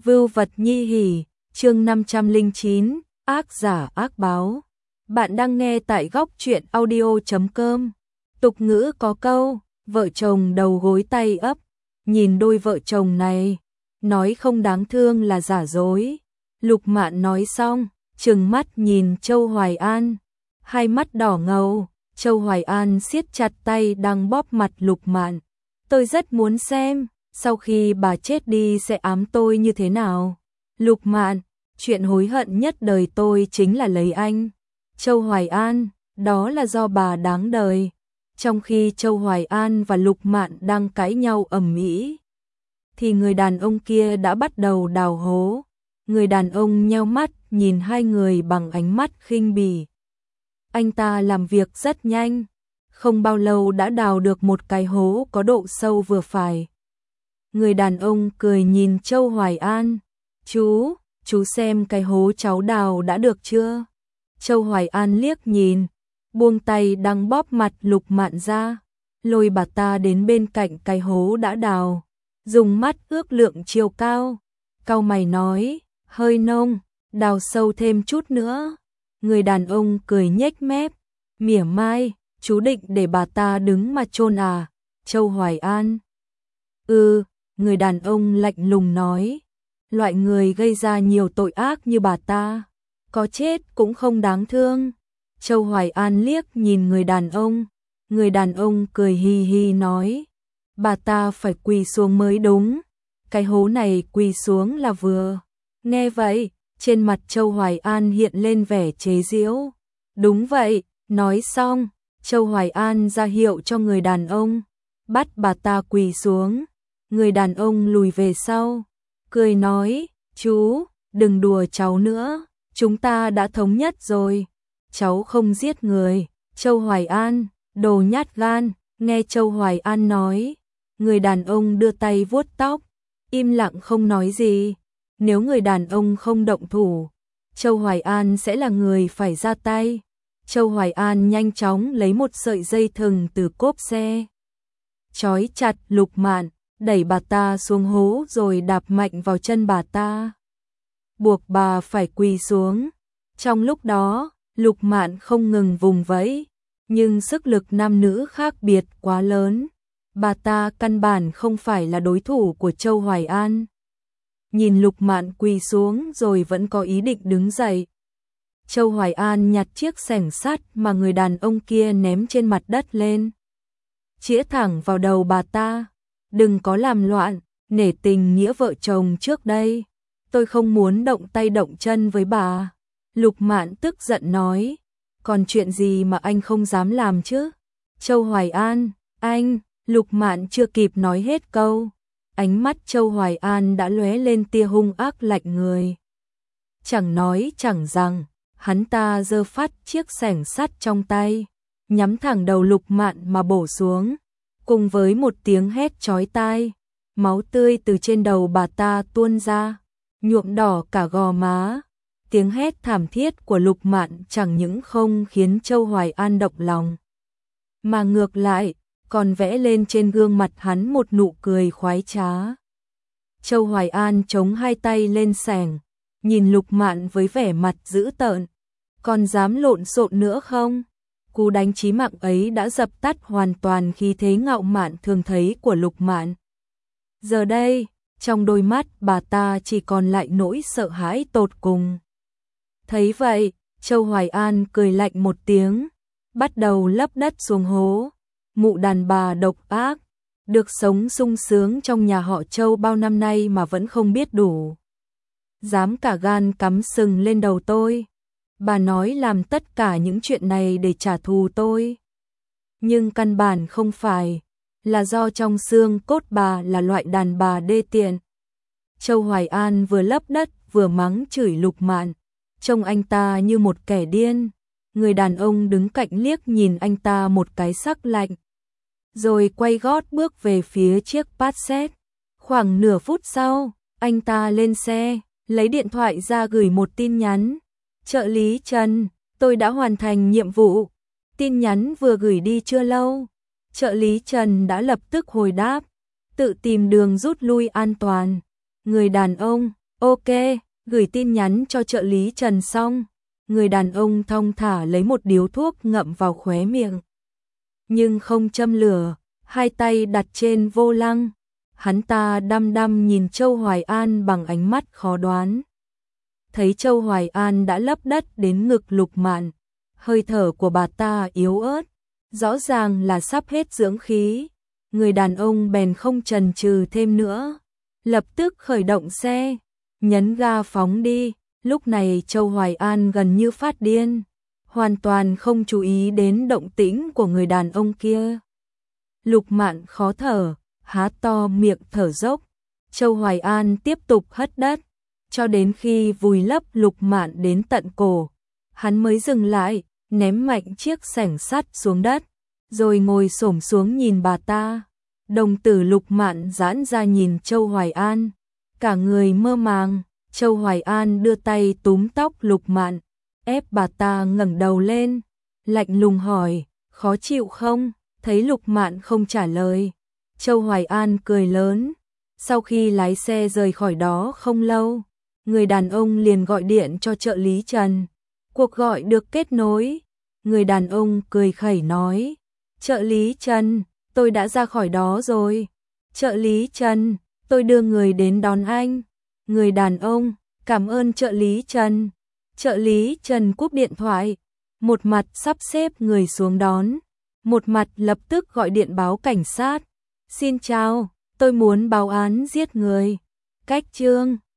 Vưu vật nhi hỉ, chương 509, ác giả ác báo. Bạn đang nghe tại góc truyện audio.com. Tục ngữ có câu, vợ chồng đầu gối tay ấp, nhìn đôi vợ chồng này, nói không đáng thương là giả dối. Lục Mạn nói xong, trừng mắt nhìn Châu Hoài An, hai mắt đỏ ngầu. Châu Hoài An siết chặt tay đang bóp mặt Lục Mạn. Tôi rất muốn xem, sau khi bà chết đi sẽ ám tôi như thế nào. Lục Mạn, chuyện hối hận nhất đời tôi chính là lấy anh. Châu Hoài An, đó là do bà đáng đời. Trong khi Châu Hoài An và Lục Mạn đang cãi nhau ầm ĩ, thì người đàn ông kia đã bắt đầu đào hố. Người đàn ông nheo mắt nhìn hai người bằng ánh mắt khinh bỉ. Anh ta làm việc rất nhanh, không bao lâu đã đào được một cái hố có độ sâu vừa phải. Người đàn ông cười nhìn Châu Hoài An, chú xem cái hố cháu đào đã được chưa? Châu Hoài An liếc nhìn, buông tay đang bóp mặt Lục Mạn ra, lôi bà ta đến bên cạnh cái hố đã đào, dùng mắt ước lượng chiều cao, cau mày nói, hơi nông, đào sâu thêm chút nữa. Người đàn ông cười nhếch mép, mỉa mai, chú định để bà ta đứng mà chôn à? Châu Hoài An. Người đàn ông lạnh lùng nói, loại người gây ra nhiều tội ác như bà ta, có chết cũng không đáng thương. Châu Hoài An liếc nhìn người đàn ông cười hi hi nói, bà ta phải quỳ xuống mới đúng, cái hố này quỳ xuống là vừa. Nghe vậy, trên mặt Châu Hoài An hiện lên vẻ chế giễu. Đúng vậy, nói xong, Châu Hoài An ra hiệu cho người đàn ông, bắt bà ta quỳ xuống. Người đàn ông lùi về sau, cười nói, chú, đừng đùa cháu nữa, chúng ta đã thống nhất rồi, cháu không giết người. Châu Hoài An, đồ nhát gan, nghe Châu Hoài An nói, người đàn ông đưa tay vuốt tóc, im lặng không nói gì. Nếu người đàn ông không động thủ, Châu Hoài An sẽ là người phải ra tay. Châu Hoài An nhanh chóng lấy một sợi dây thừng từ cốp xe, trói chặt Lục Mạn, đẩy bà ta xuống hố rồi đạp mạnh vào chân bà ta, buộc bà phải quỳ xuống. Trong lúc đó, Lục Mạn không ngừng vùng vẫy, nhưng sức lực nam nữ khác biệt quá lớn, bà ta căn bản không phải là đối thủ của Châu Hoài An. Nhìn Lục Mạn quỳ xuống rồi vẫn có ý định đứng dậy, Châu Hoài An nhặt chiếc xẻng sắt mà người đàn ông kia ném trên mặt đất lên, chĩa thẳng vào đầu bà ta. Đừng có làm loạn, nể tình nghĩa vợ chồng trước đây, tôi không muốn động tay động chân với bà. Lục Mạn tức giận nói, còn chuyện gì mà anh không dám làm chứ? Châu Hoài An, anh. Lục Mạn chưa kịp nói hết câu, ánh mắt Châu Hoài An đã lóe lên tia hung ác lạnh người. Chẳng nói chẳng rằng, hắn ta giơ phát chiếc xẻng sắt trong tay, nhắm thẳng đầu Lục Mạn mà bổ xuống. Cùng với một tiếng hét chói tai, máu tươi từ trên đầu bà ta tuôn ra, nhuộm đỏ cả gò má. Tiếng hét thảm thiết của Lục Mạn chẳng những không khiến Châu Hoài An động lòng, mà ngược lại, còn vẽ lên trên gương mặt hắn một nụ cười khoái trá. Châu Hoài An chống hai tay lên xẻng, nhìn Lục Mạn với vẻ mặt dữ tợn. Còn dám lộn xộn nữa không? Cú đánh chí mạng ấy đã dập tắt hoàn toàn khí thế ngạo mạn thường thấy của Lục Mạn. Giờ đây, trong đôi mắt bà ta chỉ còn lại nỗi sợ hãi tột cùng. Thấy vậy, Châu Hoài An cười lạnh một tiếng, bắt đầu lấp đất xuống hố. Mụ đàn bà độc ác, được sống sung sướng trong nhà họ Châu bao năm nay mà vẫn không biết đủ, dám cả gan cắm sừng lên đầu tôi. Bà nói làm tất cả những chuyện này để trả thù tôi, nhưng căn bản không phải, là do trong xương cốt bà là loại đàn bà đê tiện. Châu Hoài An vừa lấp đất vừa mắng chửi Lục Mạn, trông anh ta như một kẻ điên. Người đàn ông đứng cạnh liếc nhìn anh ta một cái sắc lạnh, rồi quay gót bước về phía chiếc Passat. Khoảng nửa phút sau, anh ta lên xe, lấy điện thoại ra gửi một tin nhắn. Trợ lý Trần, tôi đã hoàn thành nhiệm vụ. Tin nhắn vừa gửi đi chưa lâu, trợ lý Trần đã lập tức hồi đáp, tự tìm đường rút lui an toàn. Người đàn ông, Ok, gửi tin nhắn cho trợ lý Trần xong. Người đàn ông thong thả lấy một điếu thuốc ngậm vào khóe miệng. Nhưng không châm lửa, hai tay đặt trên vô lăng. Hắn ta đăm đăm nhìn Châu Hoài An bằng ánh mắt khó đoán. Thấy Châu Hoài An đã lấp đất đến ngực Lục Mạn, hơi thở của bà ta yếu ớt, rõ ràng là sắp hết dưỡng khí. Người đàn ông bèn không chần chừ thêm nữa, lập tức khởi động xe, nhấn ga phóng đi. Lúc này Châu Hoài An gần như phát điên, hoàn toàn không chú ý đến động tĩnh của người đàn ông kia. Lục Mạn khó thở, há to miệng thở dốc. Châu Hoài An tiếp tục hất đất, cho đến khi vùi lấp Lục Mạn đến tận cổ, hắn mới dừng lại, ném mạnh chiếc xẻng sắt xuống đất, rồi ngồi xổm xuống nhìn bà ta. Đồng tử Lục Mạn giãn ra nhìn Châu Hoài An, cả người mơ màng. Châu Hoài An đưa tay túm tóc Lục Mạn, ép bà ta ngẩng đầu lên, lạnh lùng hỏi, khó chịu không? Thấy Lục Mạn không trả lời, Châu Hoài An cười lớn. Sau khi lái xe rời khỏi đó không lâu, người đàn ông liền gọi điện cho trợ lý Trần. Cuộc gọi được kết nối, người đàn ông cười khẩy nói, trợ lý Trần, tôi đã ra khỏi đó rồi. Trợ lý Trần, tôi đưa người đến đón anh. Người đàn ông, cảm ơn trợ lý Trần. Trợ lý Trần cúp điện thoại, một mặt sắp xếp người xuống đón, một mặt lập tức gọi điện báo cảnh sát. Xin chào, tôi muốn báo án giết người. Cách chương